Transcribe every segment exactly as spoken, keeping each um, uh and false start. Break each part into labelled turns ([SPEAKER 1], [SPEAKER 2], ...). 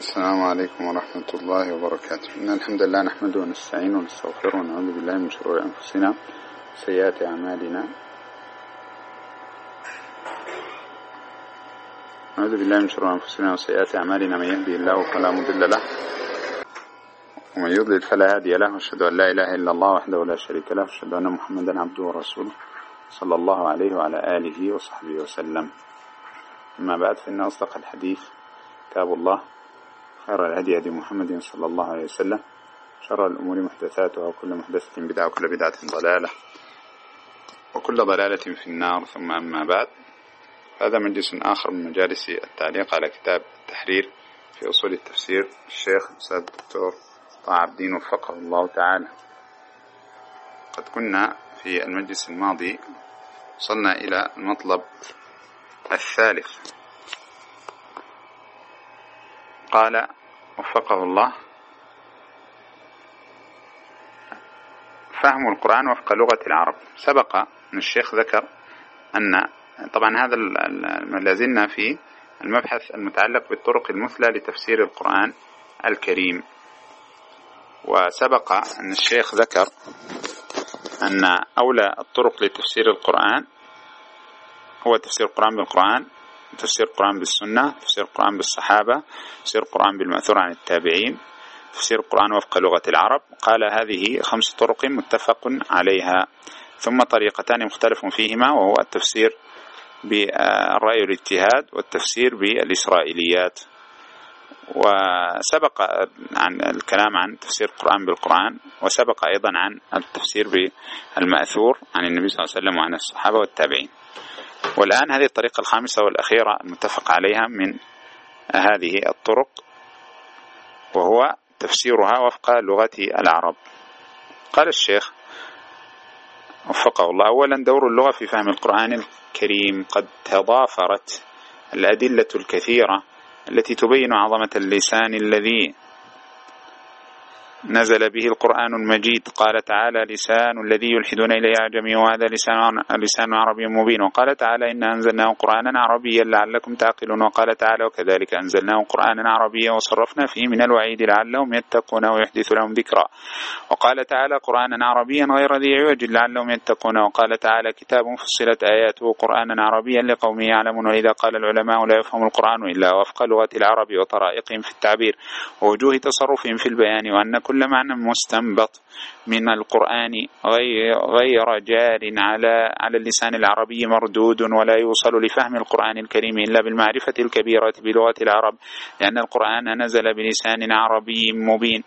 [SPEAKER 1] السلام عليكم ورحمة الله وبركاته. إن الحمد لله نحمده ونستعينه ونستغفره ونعوذ بالله من شرور أنفسنا وسيئات أعمالنا. نعوذ بالله من شرور أنفسنا وسيئات أعمالنا، من يهدي الله فلا مضل له ومن يضلل فلا هادي له، وأشهد أن لا إله إلا الله وحده لا شريك له، وأشهد أن محمدا عبده ورسوله صلى الله عليه وعلى آله وصحبه وسلم. أما بعد، فإن أصدق الحديث كتاب الله، خير الهدي هدي محمد صلى الله عليه وسلم، شر الأمور محدثاتها، وكل محدثة بدعة، وكل بدعة ضلالة، وكل ضلالة في النار. ثم أما بعد، هذا مجلس آخر من مجالس التعليق على كتاب التحرير في أصول التفسير الشيخ الأستاذ الدكتور طه عابدين وفقه الله تعالى. قد كنا في المجلس الماضي وصلنا إلى المطلب الثالث. قال وفقه الله: فهم القرآن وفق لغة العرب. سبق أن الشيخ ذكر أن طبعا هذا ما لازلنا في المبحث المتعلق بالطرق المثلى لتفسير القرآن الكريم. وسبق أن الشيخ ذكر أن أولى الطرق لتفسير القرآن هو تفسير القرآن بالقرآن، تفسير القرآن بالسنة، تفسير القرآن بالصحابة، تفسير القرآن بالمأثور عن التابعين، تفسير القرآن وفق لغة العرب. قال هذه خمس طرق متفق عليها، ثم طريقتان مختلف فيهما، وهو التفسير بالرأي والاجتهاد، والتفسير بالإسرائيليات. وسبق عن الكلام عن تفسير القرآن بالقرآن، وسبق أيضا عن التفسير بالمأثور عن النبي صلى الله عليه وسلم وعن الصحابة والتابعين. والآن هذه الطريقة الخامسة والأخيرة المتفق عليها من هذه الطرق، وهو تفسيرها وفق لغة العرب. قال الشيخ وفقه الله: أولا، دور اللغة في فهم القرآن الكريم. قد تضافرت الأدلة الكثيرة التي تبين عظمة اللسان الذي نزل به القرآن المجيد. قال تعالى: لسان الذي يلحدون إليه أعجمي، وهذا لسان, لسان عربي مبين. وقال تعالى: إنا أنزلناه قرآنا عربيا لعلكم تعقلون. وقال تعالى: وكذلك أنزلناه قرآنا عربيا وصرفنا فيه من الوعيد لعلهم يتقون ويحدث لهم ذكرا. وقال تعالى: قرآنا عربيا غير ذي عوج لعلهم يتقون. وقال تعالى: كتاب فصلت آياته قرآنا عربيا لقوم يعلمون. وإذا قال العلماء: لا يفهم القرآن إلا وفق لغة العرب وطرائقهم في التعبير ووجوه تصرفهم في البيان، وأن كل معنى مستنبط من القرآن غير, غير جار على على اللسان العربي مردود، ولا يوصل لفهم القرآن الكريم إلا بالمعرفة الكبيرة بلغة العرب، لأن القرآن نزل بلسان عربي مبين،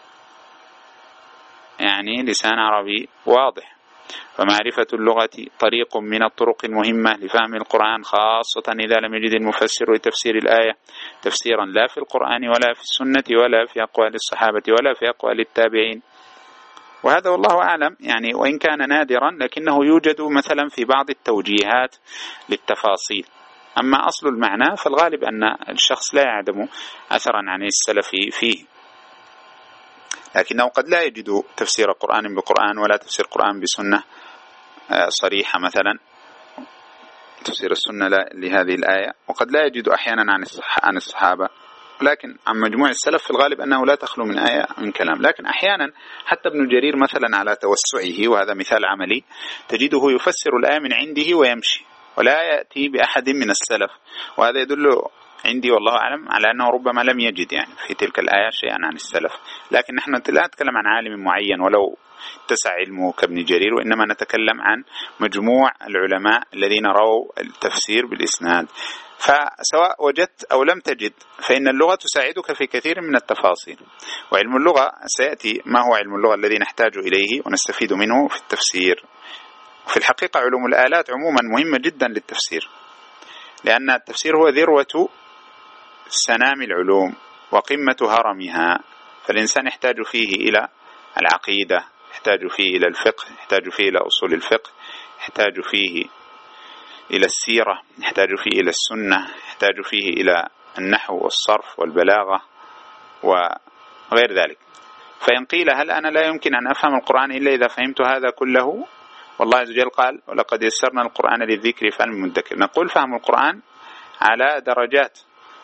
[SPEAKER 1] يعني لسان عربي واضح. فمعرفة اللغة طريق من الطرق المهمة لفهم القرآن، خاصة إذا لم يجد المفسر لتفسير الآية تفسيرا لا في القرآن ولا في السنة ولا في أقوال الصحابة ولا في أقوال التابعين. وهذا والله أعلم يعني، وإن كان نادرا لكنه يوجد مثلا في بعض التوجيهات للتفاصيل. أما أصل المعنى فالغالب أن الشخص لا يعدم أثرا عن السلف فيه، لكنه قد لا يجد تفسير قرآن بقرآن ولا تفسير قرآن بسنة صريحة، مثلا تفسير السنة لهذه الآية، وقد لا يجد أحيانا عن الصحابة، ولكن عن مجموع السلف في الغالب أنه لا تخلو من آية من كلام. لكن أحيانا حتى ابن جرير مثلا على توسعه، وهذا مثال عملي، تجده يفسر الآية من عنده ويمشي ولا يأتي بأحد من السلف، وهذا يدل عندي والله أعلم على أنه ربما لم يجد يعني في تلك الآية شيئا عن السلف. لكن نحن لا نتكلم عن عالم معين ولو اتسع علمه كابن جرير، وإنما نتكلم عن مجموع العلماء الذين رأوا التفسير بالإسناد. فسواء وجدت أو لم تجد، فإن اللغة تساعدك في كثير من التفاصيل. وعلم اللغة سيأتي ما هو علم اللغة الذي نحتاج إليه ونستفيد منه في التفسير. في الحقيقة علوم الآلات عموما مهمة جدا للتفسير، لأن التفسير هو ذروة سنام العلوم وقمة هرمها. فالإنسان يحتاج فيه إلى العقيدة، يحتاج فيه إلى الفقه، يحتاج فيه إلى أصول الفقه، يحتاج فيه إلى السيرة، يحتاج فيه إلى السنة، يحتاج فيه إلى النحو والصرف والبلاغة وغير ذلك. فإن قيل: هل أنا لا يمكن أن أفهم القرآن إلا إذا فهمت هذا كله؟ والله عز وجل قال: ولقد يسرنا القرآن للذكر فهل من مدكر. نقول: فهم القرآن على درجات،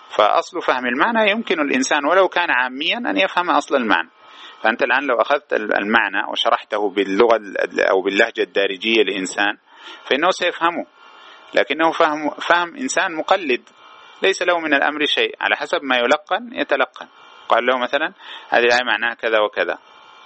[SPEAKER 1] فأصل فهم المعنى يمكن الإنسان ولو كان عاميا أن يفهم أصل المعنى. فأنت الآن لو أخذت المعنى وشرحته باللغة أو باللهجة الدارجية لإنسان فإنه سيفهمه، لكنه فهم, فهم إنسان مقلد ليس له من الأمر شيء، على حسب ما يلقن يتلقن. قال له مثلا هذه الآية معناها كذا وكذا،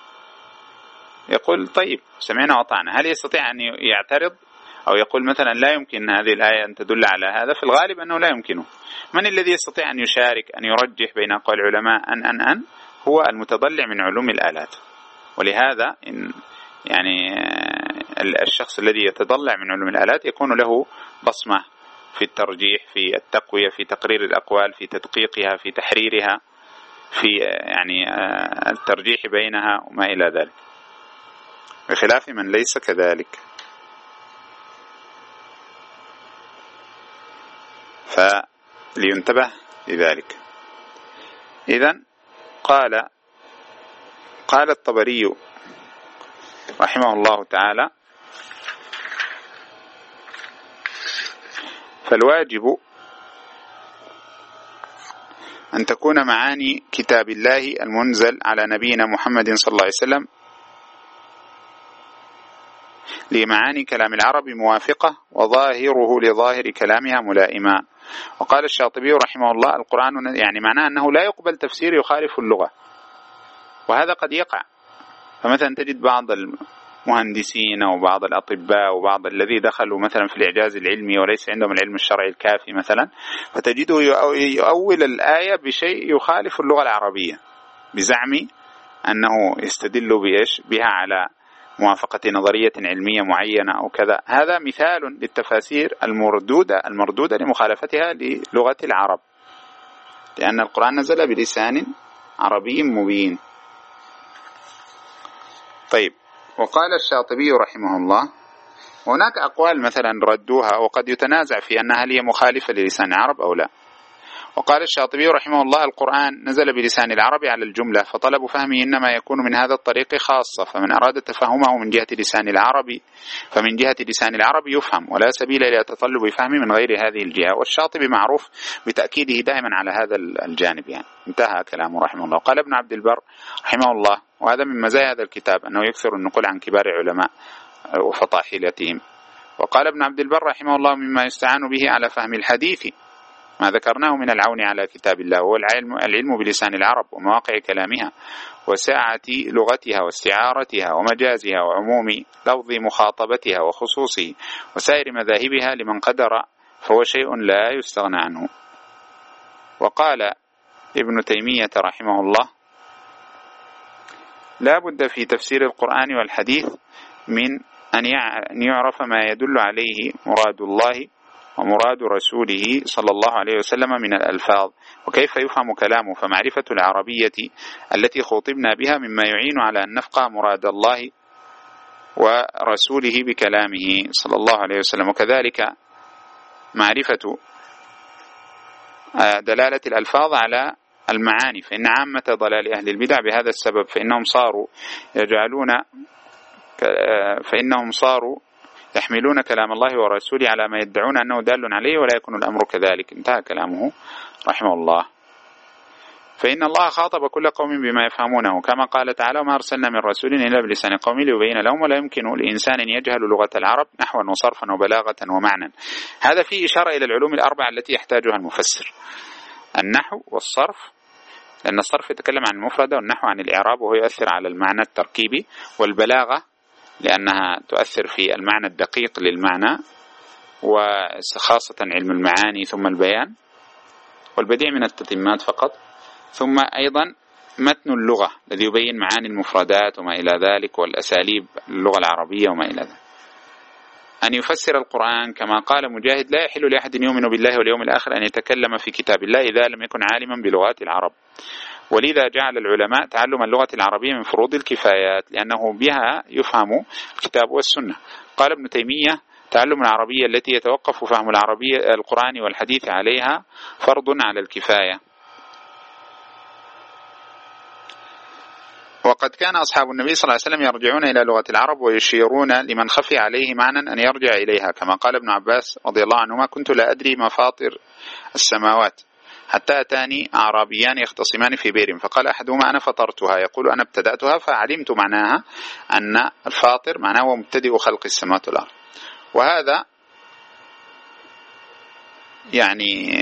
[SPEAKER 1] يقول طيب سمعنا وطعنا. هل يستطيع أن يعترض أو يقول مثلا لا يمكن هذه الآية أن تدل على هذا؟ في الغالب أنه لا يمكنه. من الذي يستطيع أن يشارك أن يرجح بين أقوال العلماء أن أن أن هو المتضلع من علوم الآلات. ولهذا إن يعني الشخص الذي يتضلع من علوم الآلات يكون له بصمة في الترجيح، في التقوية، في تقرير الأقوال، في تدقيقها، في تحريرها، في يعني الترجيح بينها وما إلى ذلك، بخلاف من ليس كذلك. فلينتبه لذلك. إذن قال قال الطبري رحمه الله تعالى: فالواجب أن تكون معاني كتاب الله المنزل على نبينا محمد صلى الله عليه وسلم لمعاني كلام العرب موافقة، وظاهره لظاهر كلامها ملائما. وقال الشاطبي رحمه الله: القرآن يعني معناه أنه لا يقبل تفسير يخالف اللغة، وهذا قد يقع. فمثلا تجد بعض المهندسين أو بعض الأطباء وبعض الذي دخلوا مثلا في الإعجاز العلمي وليس عندهم العلم الشرعي الكافي مثلا، فتجده يؤول الآية بشيء يخالف اللغة العربية بزعم أنه يستدل بإيش بها على موافقة نظرية علمية معينة أو كذا. هذا مثال للتفاسير المردودة المردودة لمخالفتها للغة العرب، لأن القرآن نزل بلسان عربي مبين. طيب، وقال الشاطبي رحمه الله: هناك أقوال مثلا ردوها وقد يتنازع في أنها هي مخالفة للسان العرب أو لا. وقال الشاطبي رحمه الله: القرآن نزل بلسان العرب على الجملة، فطلب فهمه إنما يكون من هذا الطريق خاصة، فمن أراد تفهمه من جهة لسان العرب فمن جهة لسان العرب يفهم، ولا سبيل إلى تطلب فهمه من غير هذه الجهة. والشاطبي معروف بتأكيده دائما على هذا الجانب. يعني انتهى كلامه رحمه الله. قال ابن عبد البر رحمه الله، وهذا من مزايا هذا الكتاب أنه يكثر النقول عن كبار علماء وفطاحلتهم. وقال ابن عبد البر رحمه الله: مما يستعان به على فهم الحديث ما ذكرناه من العون على كتاب الله، هو العلم, العلم بلسان العرب ومواقع كلامها وساعة لغتها واستعارتها ومجازها وعموم لفظ مخاطبتها وخصوصه وسائر مذاهبها لمن قدر، فهو شيء لا يستغنى عنه. وقال ابن تيمية رحمه الله: لا بد في تفسير القرآن والحديث من أن يعرف ما يدل عليه مراد الله ومراد رسوله صلى الله عليه وسلم من الألفاظ، وكيف يفهم كلامه. فمعرفة العربية التي خطبنا بها مما يعين على أن نفقه مراد الله ورسوله بكلامه صلى الله عليه وسلم. وكذلك معرفة دلالة الألفاظ على المعاني، فإن عامة ضلال أهل البدع بهذا السبب، فإنهم صاروا يجعلون فإنهم صاروا يحملون كلام الله ورسوله على ما يدعون أنه دال عليه ولا يكون الأمر كذلك. انتهى كلامه رحمه الله. فإن الله خاطب كل قوم بما يفهمونه، كما قال تعالى: وما أرسلنا من رسول إلا بلسان قوم ليبين لهم، ولا يمكن لإنسان أن يجهل لغة العرب نحوا وصرفا وبلاغة ومعنى. هذا فيه إشارة إلى العلوم الأربعة التي يحتاجها المفسر: النحو والصرف، لأن الصرف يتكلم عن المفردة، والنحو عن الإعراب وهو يؤثر على المعنى التركيبي، والبلاغة لأنها تؤثر في المعنى الدقيق للمعنى، وخاصة علم المعاني، ثم البيان، والبديع من التتمات فقط، ثم أيضا متن اللغة الذي يبين معاني المفردات وما إلى ذلك، والأساليب اللغة العربية وما إلى ذلك. أن يفسر القرآن كما قال مجاهد: لا يحل لأحد يؤمن بالله واليوم الآخر أن يتكلم في كتاب الله إذا لم يكن عالما بلغات العرب. ولذا جعل العلماء تعلم اللغة العربية من فروض الكفايات، لأنه بها يفهم الكتاب والسنة. قال ابن تيمية: تعلم العربية التي يتوقف فهم العربية القرآن والحديث عليها فرض على الكفاية. وقد كان أصحاب النبي صلى الله عليه وسلم يرجعون إلى لغة العرب ويشيرون لمن خفي عليه معنى أن يرجع إليها، كما قال ابن عباس رضي الله عنهما: كنت لا أدري مفاطر السماوات، حتى أتاني أعرابيان يختصمان في بئر فقال أحدهما أنا فطرتها يقول أنا ابتدأتها فعلمت معناها أن الفاطر معناه هو مبتدئ خلق السماوات والأرض. وهذا يعني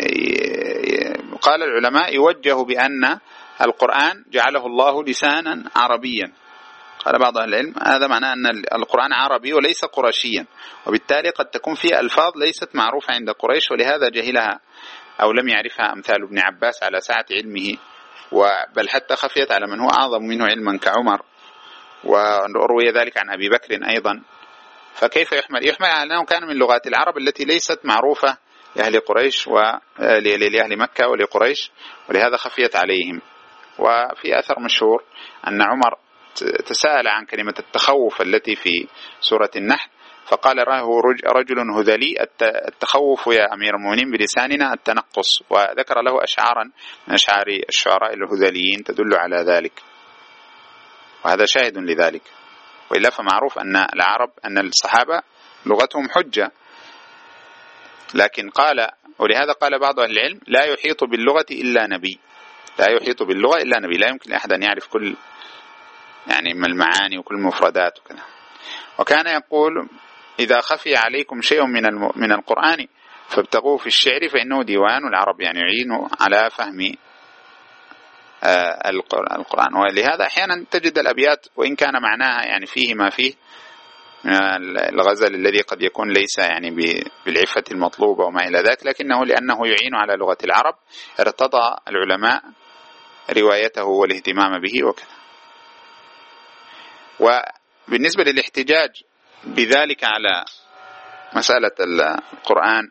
[SPEAKER 1] قال العلماء يوجه بأن القرآن جعله الله لسانا عربيا. قال بعض أهل العلم هذا معناه أن القرآن عربي وليس قرشيا، وبالتالي قد تكون فيه ألفاظ ليست معروفة عند قريش ولهذا جهلها أو لم يعرفها أمثال ابن عباس على سعة علمه، بل حتى خفيت على من هو أعظم منه علما كعمر، وروي ذلك عن أبي بكر أيضا. فكيف يحمل؟ يحمل على أنه كان من لغات العرب التي ليست معروفة لأهل قريش ولأهل مكة ولقريش، ولهذا خفيت عليهم. وفي أثر مشهور أن عمر تساءل عن كلمة التخوف التي في سورة النحل فقال له رجل هذلي التخوف يا أمير المؤمنين بلساننا التنقص، وذكر له أشعارا من أشعار الشعراء الهذليين تدل على ذلك، وهذا شاهد لذلك. وإلا فمعروف أن العرب أن الصحابة لغتهم حجة، لكن قال ولهذا قال بعض أهل العلم لا يحيط باللغة إلا نبي، لا يحيط باللغة إلا نبي، لا يمكن لأحد أن يعرف كل يعني من المعاني وكل المفردات وكذا. وكان يقول إذا خفي عليكم شيء من من القرآن فابتغوه في الشعر فإنه ديوان العرب، يعني يعين على فهم القرآن. ولهذا أحيانا تجد الأبيات وإن كان معناها يعني فيه ما فيه من الغزل الذي قد يكون ليس يعني بالعفة المطلوبة وما إلى ذلك، لكنه لأنه يعين على لغة العرب ارتضى العلماء روايته والاهتمام به وكذا. وبالنسبة للاحتجاج بذلك على مسألة القرآن،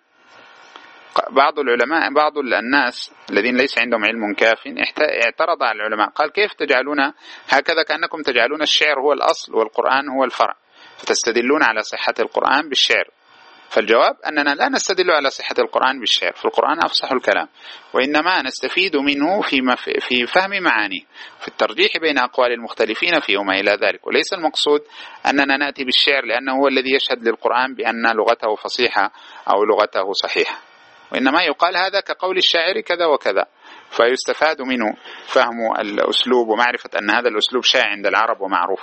[SPEAKER 1] بعض العلماء بعض الناس الذين ليس عندهم علم كاف اعترض على العلماء، قال كيف تجعلون هكذا كأنكم تجعلون الشعر هو الأصل والقرآن هو الفرع، فتستدلون على صحة القرآن بالشعر. فالجواب أننا لا نستدل على صحة القرآن بالشعر، فالقرآن أفصح الكلام، وإنما نستفيد منه في في فهم معانيه، في الترجيح بين أقوال المختلفين فيه وما إلى ذلك. وليس المقصود أننا نأتي بالشعر لأنه هو الذي يشهد للقرآن بأن لغته فصيحة أو لغته صحيحة، وإنما يقال هذا كقول الشاعر كذا وكذا، فيستفاد منه فهم الأسلوب ومعرفة أن هذا الأسلوب شائع عند العرب ومعروف،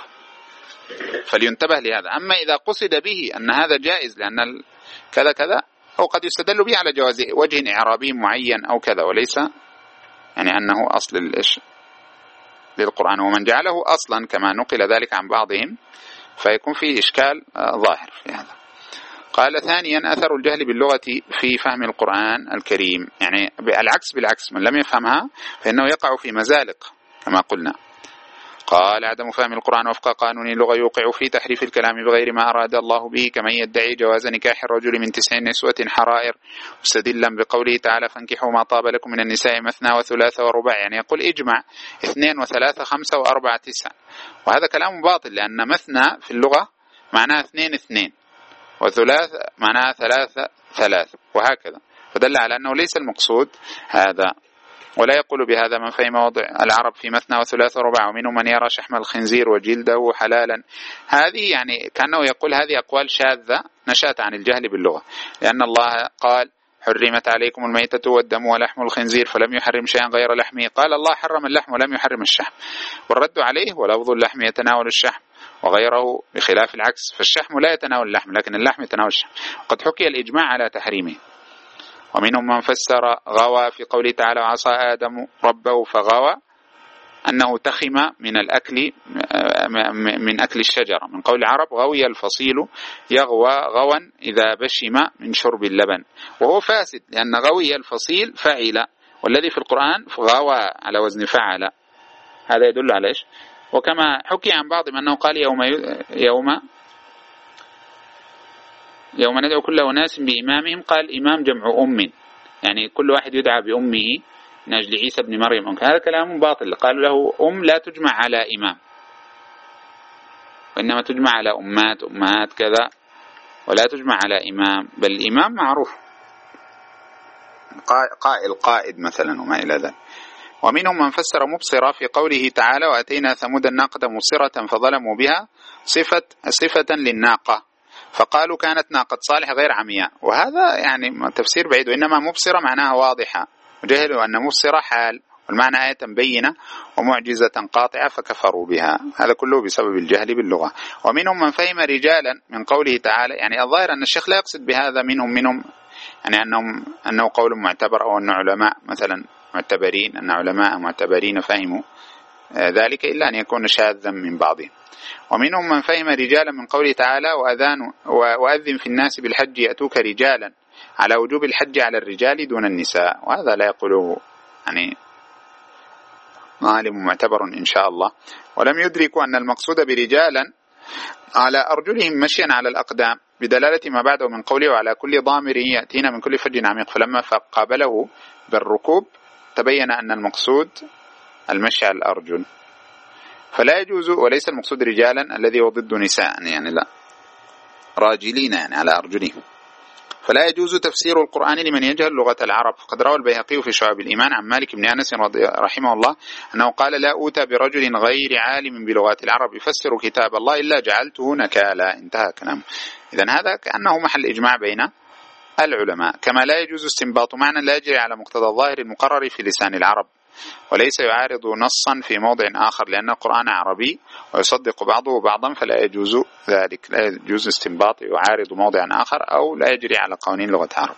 [SPEAKER 1] فلينتبه لهذا. أما إذا قصد به أن هذا جائز لأن كذا كذا، أو قد يستدل به على جواز وجه إعرابي معين أو كذا، وليس يعني أنه أصل الإش للقرآن. ومن جعله أصلا كما نقل ذلك عن بعضهم فيكون فيه إشكال ظاهر في هذا. قال ثانيا أثر الجهل باللغة في فهم القرآن الكريم، يعني العكس بالعكس، من لم يفهمها فإنه يقع في مزالق كما قلنا. قال عدم فهم القرآن وفق قانون اللغة يوقع في تحريف الكلام بغير ما أراد الله به، كمن يدعي جواز نكاح الرجل من تسع نسوة حرائر مستدلا بقوله تعالى فانكحوا ما طاب لكم من النساء مثنى وثلاث ورباع، يعني يقول اجمع اثنين وثلاثة خمسة وأربعة تسع، وهذا كلام باطل لأن مثنى في اللغة معناه اثنين اثنين، وثلاث معناها ثلاثة ثلاث، وهكذا، فدل على أنه ليس المقصود هذا. ولا يقول بهذا من فهم وضع العرب في مثنى وثلاث ورباع، ومنهم من يرى شحم الخنزير وجلده حلالا. هذه يعني كأنه يقول هذه أقوال شاذة نشأت عن الجهل باللغة، لأن الله قال حرمت عليكم الميتة والدم ولحم الخنزير فلم يحرم شيئا غير لحمه، قال الله حرم اللحم ولم يحرم الشحم، والرد عليه ولفظ اللحم يتناول الشحم وغيره بخلاف العكس، فالشحم لا يتناول اللحم لكن اللحم يتناول الشحم، وقد حكي الإجماع على تحريمه. ومنهم من فسر غوى في قوله تعالى وعصى آدم ربه فغوى أنه تخم من الأكل من أكل الشجرة، من قول العرب غوي الفصيل يغوى غوا إذا بشم من شرب اللبن، وهو فاسد لأن غوي الفصيل فعل، والذي في القرآن غوى على وزن فعل، هذا يدل على إيش؟ وكما حكي عن بعضهم أنه قال يوم يوم يوم ندعو كل أناس بإمامهم، قال إمام جمع أم، يعني كل واحد يدعى بأمه من أجل عيسى بن مريم. هذا كلام باطل، قالوا له أم لا تجمع على إمام، وإنما تجمع على أمات أمهات كذا، ولا تجمع على إمام، بل الإمام معروف قائل قائد مثلا وما إلى ذلك. ومنهم من فسر مبصرة في قوله تعالى وأتينا ثمود الناقة مبصرة فظلموا بها صفة صفة للناقة، فقالوا كانت ناقة صالح غير عمياء، وهذا يعني تفسير بعيد، وإنما مبصرة معناها واضحة وجهلوا أن مفسر حال والمعنى آية بينة ومعجزة قاطعة فكفروا بها. هذا كله بسبب الجهل باللغة. ومنهم من فهم رجالا من قوله تعالى، يعني الظاهر أن الشيخ لا يقصد بهذا منهم منهم يعني أنهم أنه قول معتبر أو أن علماء مثلا معتبرين، أن علماء معتبرين فهموا ذلك، إلا أن يكون شاذا من بعضهم. ومنهم من فهم رجالا من قوله تعالى وأذان وأذن في الناس بالحج يأتوك رجالا، على وجوب الحج على الرجال دون النساء، وهذا لا يقوله يعني عالم معتبر إن شاء الله. ولم يدركوا أن المقصود برجالا على أرجلهم مشيا على الأقدام، بدلالة ما بعده من قوله وعلى كل ضامر يأتينا من كل فج عميق، فلما فقابله بالركوب تبين أن المقصود المشي على الأرجل، فلا يجوز. وليس المقصود رجالا الذي هو ضد نساء، يعني لا، راجلين يعني على أرجلهم. فلا يجوز تفسير القرآن لمن يجهل لغة العرب. فقد روى البيهقي في شعب الإيمان عن مالك بن أنس رحمه الله أنه قال لا أوتى برجل غير عالم بلغات العرب يفسر كتاب الله إلا جعلته نكالا. انتهى كلامه. إذن هذا كأنه محل إجماع بين العلماء. كما لا يجوز استنباط معنى لا يجري على مقتضى الظاهر المقرر في لسان العرب، وليس يعارض نصا في موضع آخر، لأن القرآن عربي ويصدق بعضه بعضا، فلا يجوز ذلك. لا يجوز استنباط يعارض موضع آخر أو لا يجري على قوانين لغة العرب.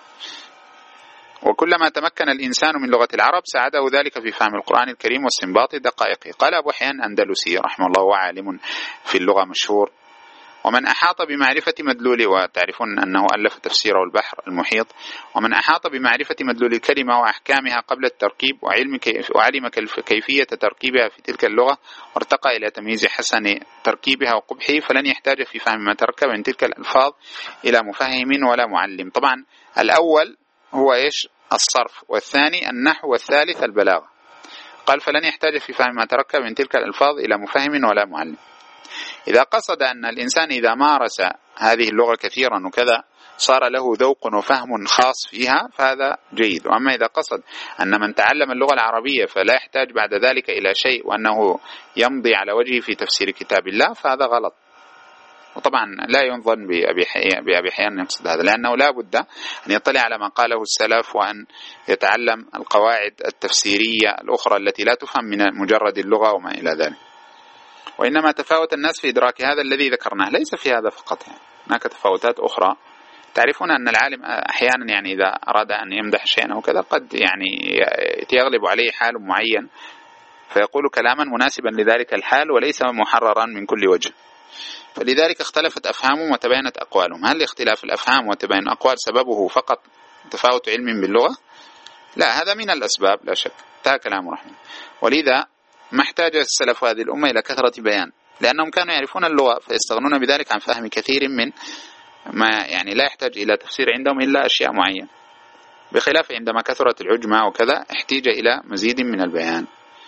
[SPEAKER 1] وكلما تمكن الإنسان من لغة العرب ساعده ذلك في فهم القرآن الكريم واستنباط دقائقه. قال أبو حيان أندلسي رحمه الله وعالم في اللغة مشهور: ومن أحاط بمعرفة مدلول، وتعرفون أنه ألف تفسيره البحر المحيط، ومن أحاط بمعرفة مدلول الكلمة وأحكامها قبل التركيب وعلم كيف وعلم كيفية تركيبها في تلك اللغة وارتقى إلى تمييز حسن تركيبها وقبحه، فلن يحتاج في فهم ما تركب من تلك الألفاظ إلى مفهم ولا معلم. طبعا الأول هو إيش؟ الصرف، والثاني النحو، والثالث البلاغة. قال فلن يحتاج في فهم ما تركب من تلك الألفاظ إلى مفهم ولا معلم. إذا قصد أن الإنسان إذا مارس هذه اللغة كثيرا وكذا صار له ذوق وفهم خاص فيها فهذا جيد. وأما إذا قصد أن من تعلم اللغة العربية فلا يحتاج بعد ذلك إلى شيء وأنه يمضي على وجهه في تفسير كتاب الله فهذا غلط. وطبعا لا ينظن بأبي حيان بأبي حيان يقصد هذا، لأنه لا بد أن يطلع على ما قاله السلف وأن يتعلم القواعد التفسيرية الأخرى التي لا تفهم من مجرد اللغة وما إلى ذلك. وإنما تفاوت الناس في إدراك هذا الذي ذكرناه، ليس في هذا فقط، يعني هناك تفاوتات أخرى. تعرفون أن العالم أحيانا يعني إذا أراد أن يمدح شيئا أو كذا قد يعني يغلب عليه حال معين فيقول كلاما مناسبا لذلك الحال وليس محررا من كل وجه، فلذلك اختلفت أفهامهم وتبينت أقوالهم. هل اختلاف الأفهام وتبين أقوال سببه فقط تفاوت علم باللغة؟ لا، هذا من الأسباب لا شك. انتهى كلامه رحمه. ولذا ما احتاج السلف هذه الأمة إلى كثرة بيان، لأنهم كانوا يعرفون اللغة فيستغنون بذلك عن فهم كثير من ما يعني لا يحتاج إلى تفسير عندهم إلا أشياء معينة، بخلاف عندما كثرت العجمة وكذا احتاج إلى مزيد من البيان،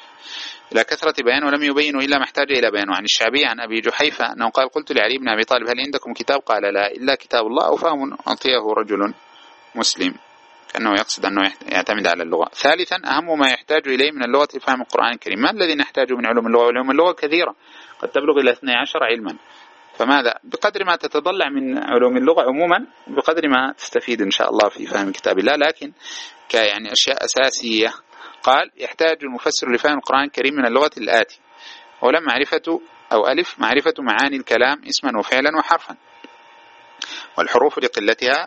[SPEAKER 1] إلى كثرة بيان، ولم يبينوا إلا ما احتاج إلى بيان. عن الشعبي عن أبي جحيفة أنه قال قلت لعلي بن أبي طالب هل عندكم كتاب؟ قال لا إلا كتاب الله أو فهم أعطيه رجل مسلم، كأنه يقصد أنه يعتمد على اللغة. ثالثا أهم ما يحتاج إليه من اللغة لفهم القرآن الكريم. ما الذي نحتاجه من علوم اللغة؟ علوم اللغة كثيرة قد تبلغ إلى اثني عشر علما، فماذا بقدر ما تتضلع من علوم اللغة عموما بقدر ما تستفيد إن شاء الله في فهم كتاب الله. لكن كيعني أشياء أساسية قال يحتاج المفسر لفهم القرآن الكريم من اللغة الآتي: أولا معرفة أو ألف معرفة معاني الكلام اسما وفعلا وحرفا، والحروف لقلتها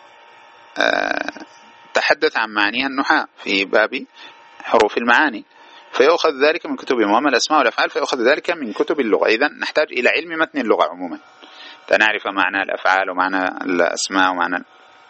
[SPEAKER 1] أه تحدث عن معانيها النحاة في باب حروف المعاني، فيأخذ ذلك من كتبهم. وأما الأسماء والأفعال فيأخذ ذلك من كتب اللغة. إذن نحتاج إلى علم متن اللغة عموما، تنعرف معنى الأفعال ومعنى الأسماء ومعنى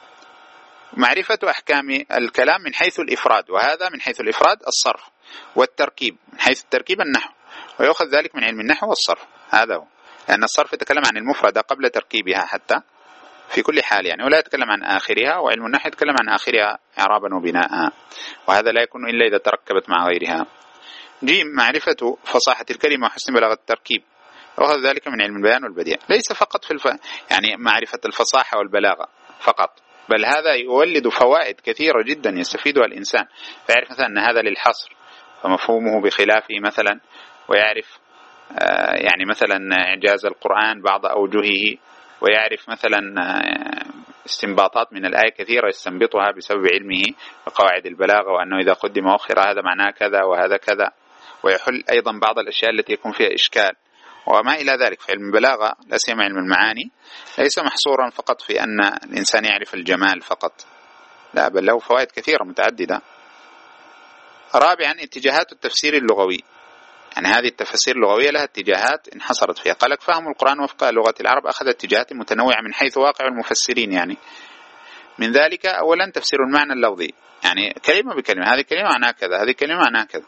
[SPEAKER 1] معرفة أحكام الكلام من حيث الإفراد، وهذا من حيث الإفراد الصرف، والتركيب من حيث التركيب النحو، ويأخذ ذلك من علم النحو والصرف. هذا هو، لأن الصرف يتكلم عن المفردة قبل تركيبها حتى في كل حال يعني، ولا يتكلم عن آخرها، وعلم النحو يتكلم عن آخرها إعرابا وبناء، وهذا لا يكون إلا إذا تركبت مع غيرها. جيم معرفة فصاحة الكلمة وحسن بلاغة التركيب، وهذا ذلك من علم البيان والبديع، ليس فقط في الف... يعني معرفة الفصاحة والبلاغة فقط، بل هذا يولد فوائد كثيرة جدا يستفيدها الإنسان، فيعرف مثلا أن هذا للحصر فمفهومه بخلافه مثلا، ويعرف آه يعني مثلا إعجاز القرآن بعض أوجهه، ويعرف مثلا استنباطات من الآية كثيرة يستنبطها بسبب علمه بقواعد البلاغة، وأنه إذا قدم وأخر هذا معناه كذا وهذا كذا، ويحل أيضا بعض الأشياء التي يكون فيها إشكال وما إلى ذلك. في علم البلاغة لا سيما علم المعاني ليس محصورا فقط في أن الإنسان يعرف الجمال فقط، لا بل له فوائد كثيرة متعددة. رابعا اتجاهات التفسير اللغوي، يعني هذه التفسير اللغوية لها اتجاهات انحصرت فيها. قالك فهم القرآن وفق لغة العرب أخذ اتجاهات متنوعة من حيث واقع المفسرين، يعني من ذلك أولا تفسير المعنى اللفظي، يعني كلمة بكلمة، هذه كلمة معناها كذا، هذه كلمة معناها كذا،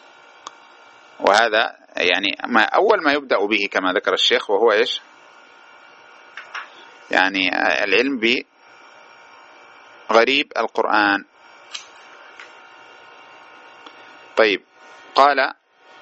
[SPEAKER 1] وهذا يعني ما أول ما يبدأ به كما ذكر الشيخ، وهو إيش؟ يعني العلم بغريب القرآن. طيب قال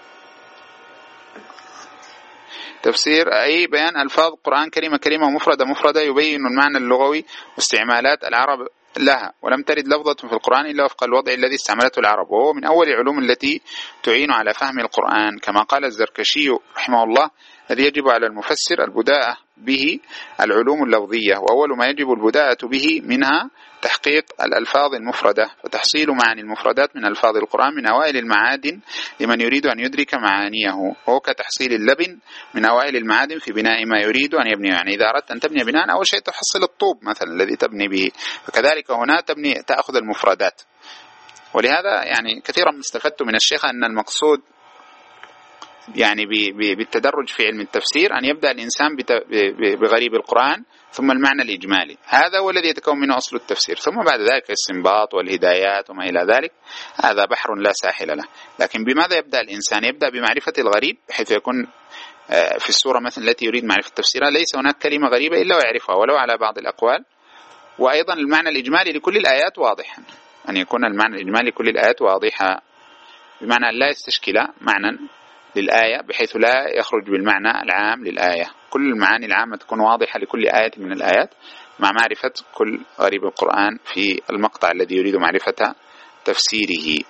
[SPEAKER 1] تفسير أي بيان ألفاظ القرآن كلمة كلمة مفردة مفردة يبين المعنى اللغوي واستعمالات العرب لها، ولم ترد لفظة في القرآن إلا وفق الوضع الذي استعملته العرب، وهو من أول العلوم التي تعين على فهم القرآن، كما قال الزركشي رحمه الله الذي يجب على المفسر البداءة به العلوم اللفظية، وأول ما يجب البداءة به منها تحقيق الألفاظ المفردة، فتحصيل معاني المفردات من ألفاظ القرآن من أوائل المعادن لمن يريد أن يدرك معانيه، وهو كتحصيل اللبن من أوائل المعادن في بناء ما يريد أن يبني. يعني إذا أردت أن تبني بناء أول شيء تحصل الطوب مثلا الذي تبني به، فكذلك هنا تبني تأخذ المفردات. ولهذا يعني كثيرا استفدت من الشيخ أن المقصود يعني بالتدرج في علم التفسير أن يبدأ الإنسان بغريب القرآن ثم المعنى الإجمالي، هذا هو الذي يتكون منه أصل التفسير، ثم بعد ذلك الاستنباط والهدايات وما إلى ذلك، هذا بحر لا ساحل له. لكن بماذا يبدأ الإنسان؟ يبدأ بمعرفة الغريب، بحيث يكون في السورة مثلا التي يريد معرفة تفسيرها ليس هناك كلمة غريبة إلا ويعرفها ولو على بعض الأقوال، وأيضا المعنى الإجمالي لكل الآيات واضحا، أن يكون المعنى الإجمالي لكل الآيات واضحة، بمعنى أن لا يستشكل معنى للآية بحيث لا يخرج بالمعنى العام للآية، كل المعاني العامة تكون واضحة لكل آية من الآيات مع معرفة كل غريب القرآن في المقطع الذي يريد معرفة تفسيره.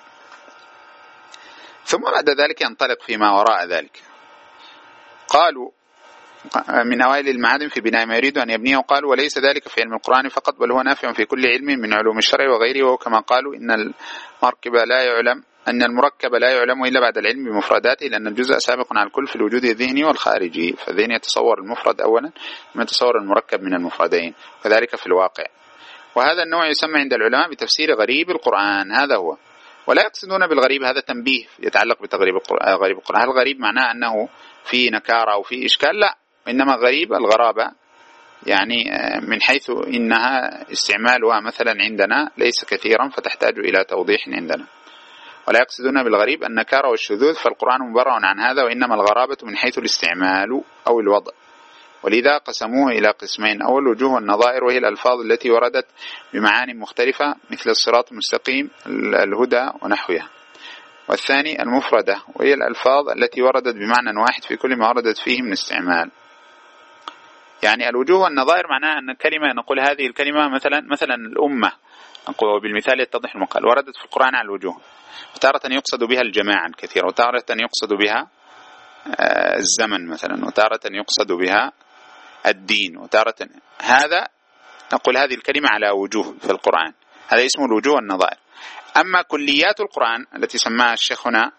[SPEAKER 1] ثم بعد ذلك ينطلق فيما وراء ذلك. قالوا من أوائل المعادن في بناء ما يريد أن يبنيه، وقالوا وليس ذلك في علم القرآن فقط بل هو نافع في كل علم من علوم الشرع وغيره، وكما قالوا إن المركب لا يعلم أن المركب لا يعلم إلا بعد العلم بمفرداته، لأن الجزء سابق على الكل في الوجود الذهني والخارجي، فالذهن يتصور المفرد أولا ثم يتصور المركب من المفردين، وذلك في الواقع. وهذا النوع يسمى عند العلماء بتفسير غريب القرآن، هذا هو. ولا يقصدون بالغريب هذا تنبيه يتعلق بتغريب القرآن. غريب القرآن هل غريب معناه أنه في نكارة أو في إشكال؟ لا، إنما غريب الغرابة يعني من حيث إنها استعمالها مثلا عندنا ليس كثيرا فتحتاج إلى توضيح عندنا. ولا يقصدون بالغريب النكارة والشذوذ، فالقرآن مبرأ عن هذا، وإنما الغرابة من حيث الاستعمال أو الوضع. ولذا قسموه إلى قسمين: أول وجوه النظائر وهي الألفاظ التي وردت بمعاني مختلفة مثل الصراط المستقيم الهدى ونحوها، والثاني المفردة وهي الألفاظ التي وردت بمعنى واحد في كل ما وردت فيه من استعمال. يعني الوجوه والنظائر معناها أن الكلمة نقول هذه الكلمة مثلا مثلا الأمة، نقول بالمثال يتضح المقال، وردت في القرآن على الوجوه، وتارة يقصد بها الجماعة الكثير، وتارة يقصد بها الزمن مثلا، وتارة يقصد بها الدين، وتارة هذا نقول هذه الكلمة على وجوه في القرآن، هذا اسمه الوجوه والنظائر. أما كليات القرآن التي سماها الشيخ هنا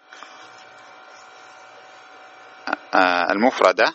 [SPEAKER 1] المفردة،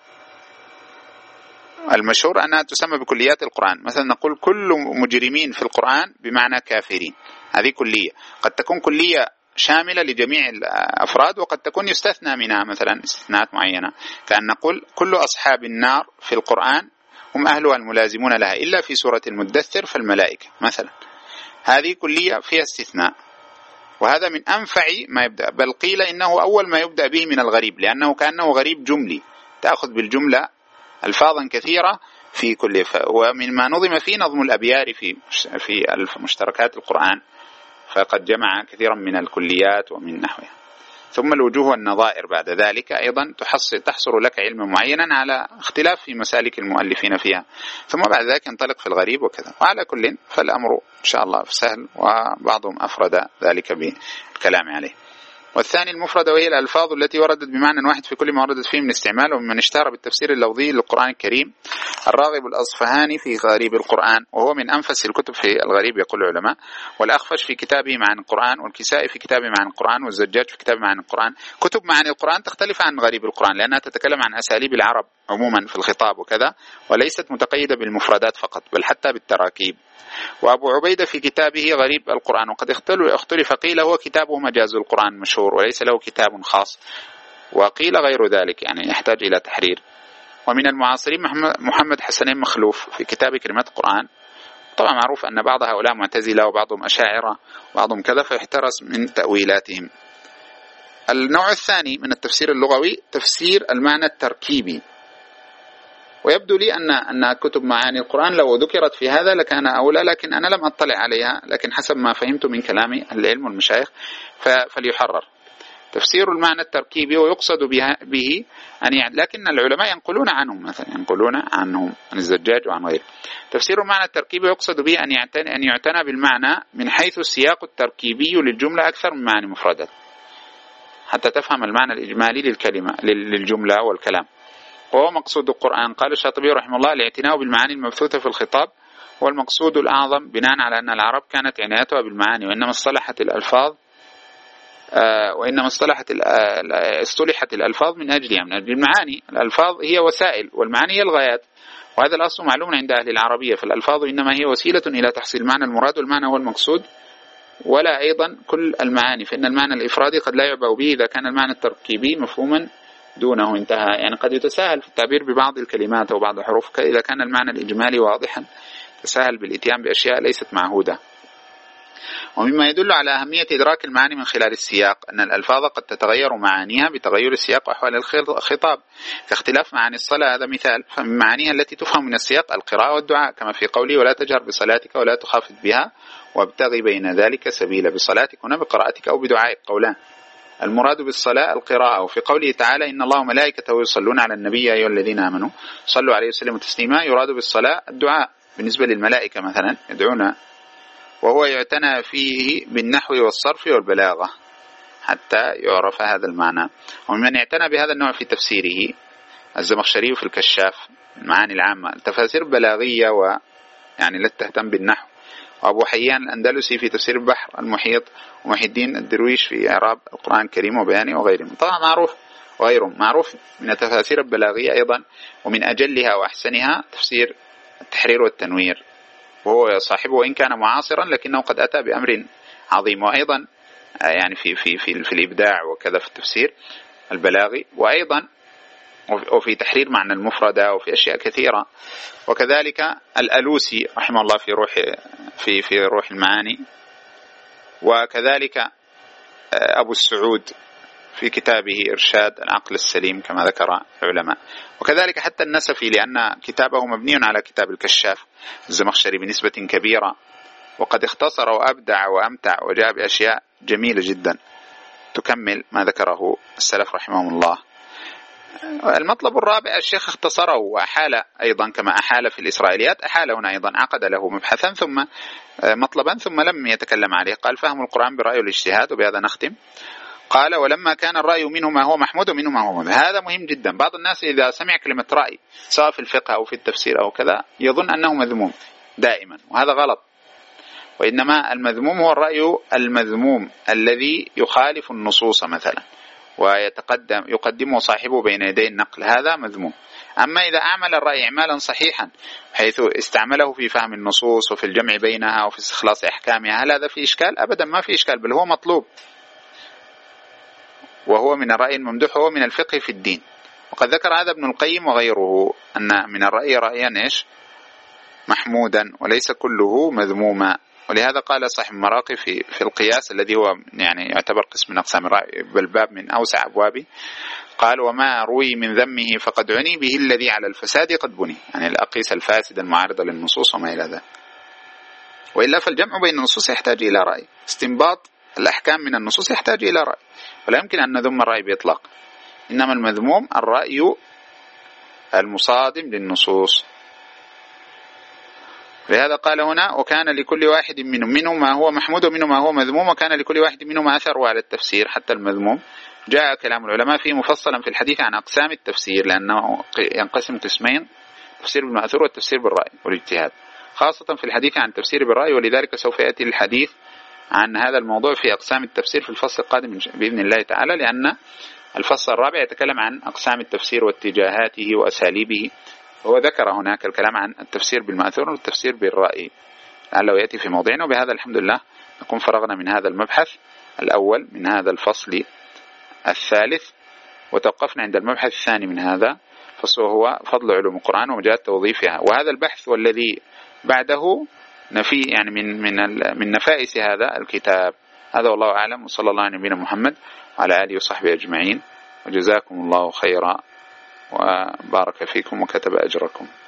[SPEAKER 1] المشهور أنها تسمى بكليات القرآن. مثلا نقول كل مجرمين في القرآن بمعنى كافرين، هذه كلية، قد تكون كلية شاملة لجميع الأفراد، وقد تكون يستثنى منها مثلا استثناءات معينة، كأن نقول كل أصحاب النار في القرآن هم أهلها الملازمون لها إلا في سورة المدثر فالملائكة مثلا، هذه كلية فيها استثناء، وهذا من أنفع ما يبدأ، بل قيل إنه أول ما يبدأ به من الغريب، لأنه كأنه غريب جملي، تأخذ بالجملة ألفاظا كثيرة في كل ف... ومن ما نظم فيه نظم الأبيار في في مشتركات القرآن، فقد جمع كثيرا من الكليات ومن نحوها. ثم الوجوه والنظائر بعد ذلك أيضا تحصل تحصر لك علما معينا على اختلاف في مسالك المؤلفين فيها، ثم بعد ذلك ينطلق في الغريب وكذا. وعلى كل فالأمر إن شاء الله سهل، وبعضهم أفرد ذلك بالكلام عليه. والثاني المفردة وهي الألفاظ التي وردت بمعنى واحد في كل ما وردت فيه من استعمال، ومن اشتهر بالتفسير اللفظي للقرآن الكريم، الراغب الأصفهاني في غريب القرآن، وهو من أنفس الكتب في الغريب يقول العلماء، والأخفش في كتابه معاني القرآن، والكسائي في كتابه معاني القرآن، والزجاج في كتابه معاني القرآن. كتب معاني القرآن تختلف عن غريب القرآن لأنها تتكلم عن أساليب العرب عموما في الخطاب وكذا، وليست متقيدة بالمفردات فقط بل حتى بالتراكيب. وأبو عبيدة في كتابه غريب القرآن، وقد اختلف، قيل هو كتابه مجاز القرآن مشهور وليس له كتاب خاص، وقيل غير ذلك يعني يحتاج إلى تحرير. ومن المعاصرين محمد حسنين مخلوف في كتاب كلمات القرآن. طبعا معروف أن بعض هؤلاء معتزلة وبعضهم أشاعرة وبعضهم كذا، فيحترس من تأويلاتهم. النوع الثاني من التفسير اللغوي تفسير المعنى التركيبي، ويبدو لي أن أن كتب معاني القرآن لو ذكرت في هذا لكان أولى، لكن أنا لم أطلع عليها، لكن حسب ما فهمت من كلام العلم والمشايخ فليحرر تفسير المعنى التركيبي، ويقصد به أن يعني، لكن العلماء ينقلون عنهم مثلا ينقلون عنهم عن الزجاج وعن غيره. تفسير المعنى التركيبي يقصد به أن يعتنى, أن يعتنى بالمعنى من حيث السياق التركيبي للجملة أكثر من معنى مفردات، حتى تفهم المعنى الإجمالي للكلمة للجملة والكلام. وهو مقصود القرآن. قال الشاطبي رحمه الله: الاعتناء بالمعاني المبثوثة في الخطاب هو المقصود الأعظم، بناء على أن العرب كانت عنايتها بالمعاني، وإنما اصطلحت الألفاظ آه وإنما اصطلحت اصطلحت الألفاظ من أجلها، من أجل المعاني. الألفاظ هي وسائل والمعاني هي الغايات، وهذا الأصل معلوم عند أهل العربية. فالألفاظ إنما هي وسيلة إلى تحصيل المعنى المراد، والمعنى هو المقصود، ولا أيضا كل المعاني، فإن المعنى الإفرادي قد لا يعبأ به إذا كان المعنى التركيبي مفهوما دونه انتهى. يعني قد يتساهل في التعبير ببعض الكلمات أو بعض الحروف إذا كان المعنى الإجمالي واضحا، تساهل بالإتيان بأشياء ليست معهودة. ومما يدل على أهمية إدراك المعاني من خلال السياق أن الألفاظ قد تتغير معانيها بتغير السياق وأحوال الخطاب، كاختلاف معاني الصلاة، هذا مثال. فمن معانيها التي تفهم من السياق القراءة والدعاء، كما في قوله: ولا تجهر بصلاتك ولا تخافت بها وابتغي بين ذلك سبيلا. بصلاتك هنا بقراءتك أو بدعائك قولان. المراد بالصلاة القراءة. وفي قوله تعالى: إن الله وملائكته يصلون على النبي يا أيها الذين آمنوا صلوا عليه وسلموا تسليما، يراد بالصلاة الدعاء بالنسبة للملائكة مثلا يدعون، وهو يعتنى فيه بالنحو والصرف والبلاغة حتى يعرف هذا المعنى. ومن اعتنى بهذا النوع في تفسيره الزمخشري في الكشاف المعاني العامة، التفاسير البلاغية ويعني لا تهتم بالنحو، وأبو حيان الأندلسي في تفسير البحر المحيط، ومحي الدين الدرويش في إعراب القرآن الكريم وبيانه وغيرهم. طبعا معروف وغيرهم معروف من التفاسير البلاغية أيضا، ومن أجلها وأحسنها تفسير التحرير والتنوير، وهو صاحبه وإن كان معاصرا لكنه قد أتى بأمر عظيم. وأيضا يعني في في في, في الإبداع وكذا في التفسير البلاغي، وأيضا وفي تحرير معنى المفردة وفي أشياء كثيرة. وكذلك الألوسي رحمه الله في روح في في روح المعاني، وكذلك أبو السعود في كتابه إرشاد العقل السليم كما ذكر العلماء. وكذلك حتى النسفي، لأن كتابه مبني على كتاب الكشاف الزمخشري بنسبة كبيرة، وقد اختصر وأبدع وأمتع وجاء بأشياء جميلة جدا تكمل ما ذكره السلف رحمهم الله. المطلب الرابع الشيخ اختصره وأحال أيضا كما أحال في الإسرائيليات، أحال هنا أيضا، عقد له مبحثا ثم مطلبا ثم لم يتكلم عليه. قال: فهم القرآن برأي الاجتهاد. وبهذا نختم. قال: ولما كان الرأي منه ما هو محمود ومنه ما هو مذموم. هذا مهم جدا. بعض الناس إذا سمع كلمة رأي سواء في الفقه أو في التفسير أو كذا يظن أنه مذموم دائما، وهذا غلط. وإنما المذموم هو الرأي المذموم الذي يخالف النصوص مثلا ويتقدم يقدمه صاحبه بين يدي النقل، هذا مذموم. أما إذا أعمل الرأي إعمالا صحيحا حيث استعمله في فهم النصوص وفي الجمع بينها وفي استخلاص أحكامها، هل هذا في إشكال؟ أبدا ما في إشكال، بل هو مطلوب، وهو من الرأي الممدوح، هو من الفقه في الدين. وقد ذكر هذا ابن القيم وغيره أن من الرأي رأيا إيش محمودا وليس كله مذموما. ولهذا قال صاحب المراقي في في القياس الذي هو يعني يعتبر قسم من أقسام الرأي بل باب من أوسع أبوابه، قال: وما روي من ذمه فقد عني به الذي على الفساد قد بني، يعني الأقيس الفاسد المعارضة للنصوص وما إلى ذلك. وإلا فالجمع بين النصوص يحتاج إلى رأي، استنباط الأحكام من النصوص يحتاج إلى رأي، ولا يمكن أن نذم الرأي بإطلاق. إنما المذموم الرأي المصادم للنصوص. لهذا قال هنا: وكان لكل واحد منهم منه ما هو محمود ومنه ما هو مذموم، وكان لكل واحد منه ما أثر على التفسير حتى المذموم. جاء كلام العلماء فيه مفصلا في الحديث عن أقسام التفسير، لأنه ينقسم قسمين التفسير بالمأثور والتفسير بالرأي والاجتهاد، خاصة في الحديث عن التفسير بالرأي، ولذلك سوف يأتي الحديث عن هذا الموضوع في أقسام التفسير في الفصل القادم بإذن الله تعالى، لأن الفصل الرابع يتكلم عن أقسام التفسير واتجاهاته وأساليبه، هو ذكر هناك الكلام عن التفسير بالمأثور والتفسير بالرأي، لعله يأتي في موضعنا. وبهذا الحمد لله نكون فرغنا من هذا المبحث الأول من هذا الفصل الثالث، وتوقفنا عند المبحث الثاني من هذا فصل، وهو فضل علوم القرآن ومجالات توظيفها. وهذا البحث والذي بعده نفي يعني من من من نفائس هذا الكتاب. هذا والله أعلم، وصلى الله على نبينا محمد وعلى آله وصحبه أجمعين، وجزاكم الله خيرا وبارك فيكم وكتب أجركم.